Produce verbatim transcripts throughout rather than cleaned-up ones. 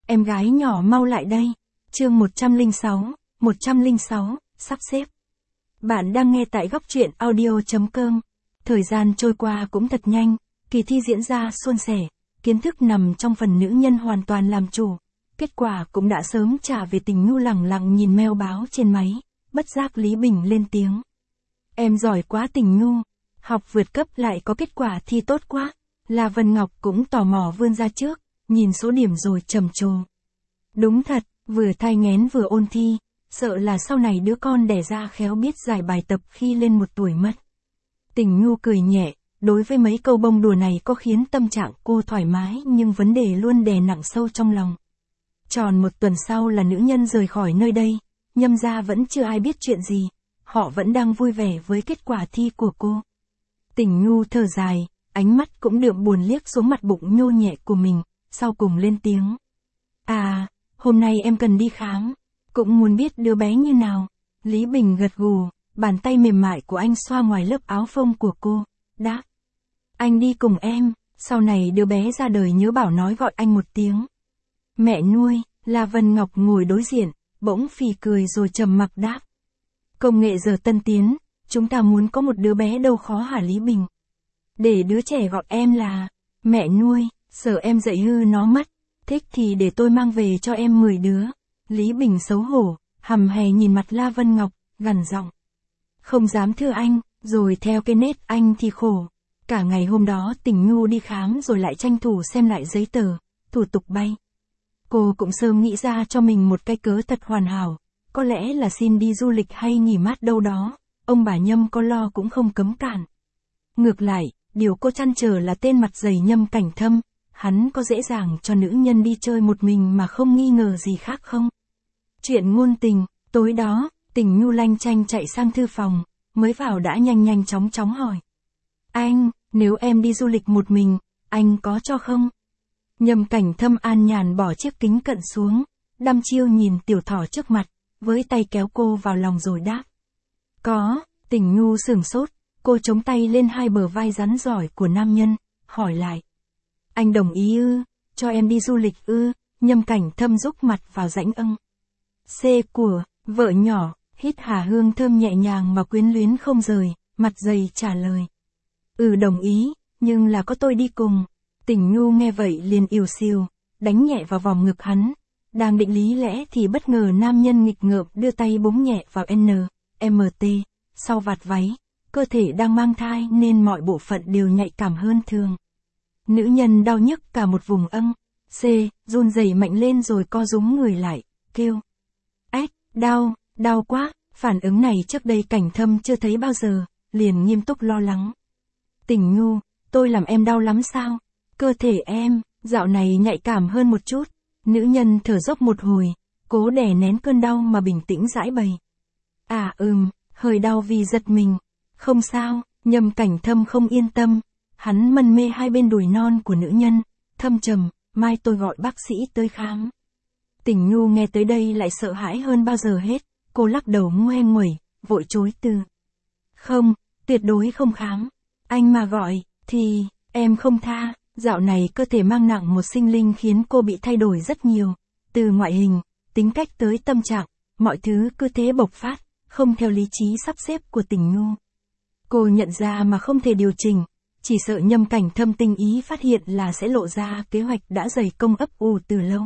em gái nhỏ mau lại đây. Chương một trăm lẻ sáu, một trăm lẻ sáu, sắp xếp. Bạn đang nghe tại góc truyện audio chấm com. Thời gian trôi qua cũng thật nhanh, kỳ thi diễn ra suôn sẻ, kiến thức nằm trong phần nữ nhân hoàn toàn làm chủ. Kết quả cũng đã sớm trả về. Tình Nhu lẳng lặng nhìn mail báo trên máy, bất giác Lý Bình lên tiếng. Em giỏi quá Tình Nhu, học vượt cấp lại có kết quả thi tốt quá. La Vân Ngọc cũng tò mò vươn ra trước, nhìn số điểm rồi trầm trồ. Đúng thật, vừa thai nghén vừa ôn thi, sợ là sau này đứa con đẻ ra khéo biết giải bài tập khi lên một tuổi mất. Tình Nhu cười nhẹ, đối với mấy câu bông đùa này có khiến tâm trạng cô thoải mái nhưng vấn đề luôn đè nặng sâu trong lòng. Tròn một tuần sau là nữ nhân rời khỏi nơi đây, Nhâm gia vẫn chưa ai biết chuyện gì, họ vẫn đang vui vẻ với kết quả thi của cô. Tình Nhu thở dài, ánh mắt cũng đượm buồn liếc xuống mặt bụng nhô nhẹ của mình, sau cùng lên tiếng. À, hôm nay em cần đi khám, cũng muốn biết đứa bé như nào. Lý Bình gật gù, bàn tay mềm mại của anh xoa ngoài lớp áo phông của cô, đáp. Anh đi cùng em, sau này đứa bé ra đời nhớ bảo nói gọi anh một tiếng. Mẹ nuôi, La Vân Ngọc ngồi đối diện, bỗng phì cười rồi trầm mặc đáp. Công nghệ giờ tân tiến, chúng ta muốn có một đứa bé đâu khó hả Lý Bình? Để đứa trẻ gọi em là mẹ nuôi, sợ em dạy hư nó mất, thích thì để tôi mang về cho em mười đứa. Lý Bình xấu hổ, hầm hè nhìn mặt La Vân Ngọc, gằn giọng. Không dám thưa anh, rồi theo cái nết anh thì khổ. Cả ngày hôm đó Tình Nhu đi khám rồi lại tranh thủ xem lại giấy tờ, thủ tục bay. Cô cũng sớm nghĩ ra cho mình một cái cớ thật hoàn hảo, có lẽ là xin đi du lịch hay nghỉ mát đâu đó, ông bà Nhâm có lo cũng không cấm cản. Ngược lại, điều cô trăn trở là tên mặt dày Nhâm Cảnh Thâm, hắn có dễ dàng cho nữ nhân đi chơi một mình mà không nghi ngờ gì khác không? Chuyện ngôn tình, tối đó, Tình Nhu lanh chanh chạy sang thư phòng, mới vào đã nhanh nhanh chóng chóng hỏi. Anh, nếu em đi du lịch một mình, anh có cho không? Nhâm Cảnh Thâm an nhàn bỏ chiếc kính cận xuống, đăm chiêu nhìn tiểu thỏ trước mặt, với tay kéo cô vào lòng rồi đáp. Có. Tình Nhu sửng sốt, cô chống tay lên hai bờ vai rắn giỏi của nam nhân, hỏi lại. Anh đồng ý ư, cho em đi du lịch ư? Nhâm Cảnh Thâm rúc mặt vào rãnh âng. C của, vợ nhỏ, hít hà hương thơm nhẹ nhàng mà quyến luyến không rời, mặt dày trả lời. Ừ đồng ý, nhưng là có tôi đi cùng. Tình Nhu nghe vậy liền ìu xìu, đánh nhẹ vào vòng ngực hắn. Đang định lý lẽ thì bất ngờ nam nhân nghịch ngợm đưa tay búng nhẹ vào N, M T, sau vạt váy. Cơ thể đang mang thai nên mọi bộ phận đều nhạy cảm hơn thường. Nữ nhân đau nhức cả một vùng âng. C, run rẩy mạnh lên rồi co rúm người lại, kêu. Ếch, đau, đau quá. Phản ứng này trước đây Cảnh Thâm chưa thấy bao giờ, liền nghiêm túc lo lắng. Tình Nhu, tôi làm em đau lắm sao? Cơ thể em, dạo này nhạy cảm hơn một chút. Nữ nhân thở dốc một hồi, cố đè nén cơn đau mà bình tĩnh giải bày. À ừm, hơi đau vì giật mình. Không sao, Nhâm Cảnh Thâm không yên tâm. Hắn mân mê hai bên đùi non của nữ nhân, thâm trầm, mai tôi gọi bác sĩ tới khám. Tình Nhu nghe tới đây lại sợ hãi hơn bao giờ hết, cô lắc đầu ngoe nguẩy, vội chối từ. Không, tuyệt đối không khám. Anh mà gọi, thì, em không tha. Dạo này cơ thể mang nặng một sinh linh khiến cô bị thay đổi rất nhiều, từ ngoại hình, tính cách tới tâm trạng, mọi thứ cứ thế bộc phát, không theo lý trí sắp xếp của Tình Nhu. Cô nhận ra mà không thể điều chỉnh, chỉ sợ Nhâm Cảnh Thâm tinh ý phát hiện là sẽ lộ ra kế hoạch đã dày công ấp ủ từ lâu.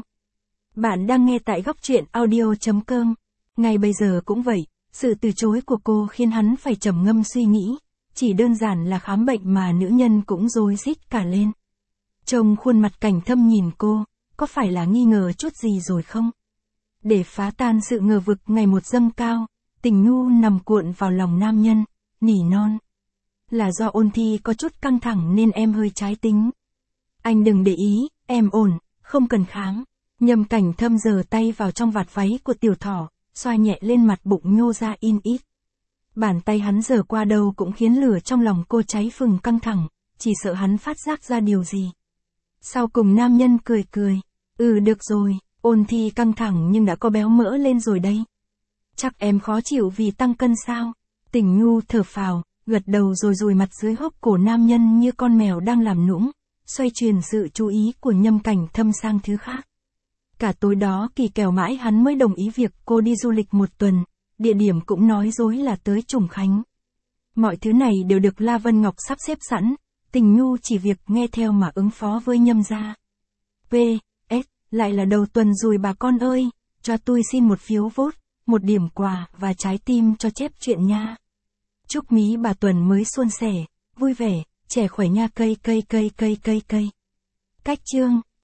Bạn đang nghe tại góc truyện audio chấm com. Ngay bây giờ cũng vậy, sự từ chối của cô khiến hắn phải trầm ngâm suy nghĩ, chỉ đơn giản là khám bệnh mà nữ nhân cũng rối rít cả lên. Trông khuôn mặt Cảnh Thâm nhìn cô, có phải là nghi ngờ chút gì rồi không? Để phá tan sự ngờ vực ngày một dâng cao, Tình Nhu nằm cuộn vào lòng nam nhân, nỉ non. Là do ôn thi có chút căng thẳng nên em hơi trái tính. Anh đừng để ý, em ổn, không cần khám. Nhâm Cảnh Thâm giơ tay vào trong vạt váy của tiểu thỏ, xoa nhẹ lên mặt bụng nhô ra in ít. Bàn tay hắn giở qua đâu cũng khiến lửa trong lòng cô cháy phừng căng thẳng, chỉ sợ hắn phát giác ra điều gì. Sau cùng nam nhân cười cười. Ừ được rồi, ôn thi căng thẳng nhưng đã có béo mỡ lên rồi đây. Chắc em khó chịu vì tăng cân sao? Tình Nhu thở phào, gật đầu rồi dùi mặt dưới hốc cổ nam nhân như con mèo đang làm nũng, xoay chuyển sự chú ý của Nhâm Cảnh Thâm sang thứ khác. Cả tối đó Kỳ kèo mãi hắn mới đồng ý việc cô đi du lịch một tuần, địa điểm cũng nói dối là tới Trùng Khánh. Mọi thứ này đều được La Vân Ngọc sắp xếp sẵn, Tình Nhu chỉ việc nghe theo mà ứng phó với Nhâm gia. pê ét, lại là đầu tuần rồi bà con ơi, cho tôi xin một phiếu vote, một điểm quà và trái tim cho chép chuyện nha. Chúc mí bà tuần mới suôn sẻ, vui vẻ, trẻ khỏe nha cây cây cây cây cây cây. Cách chương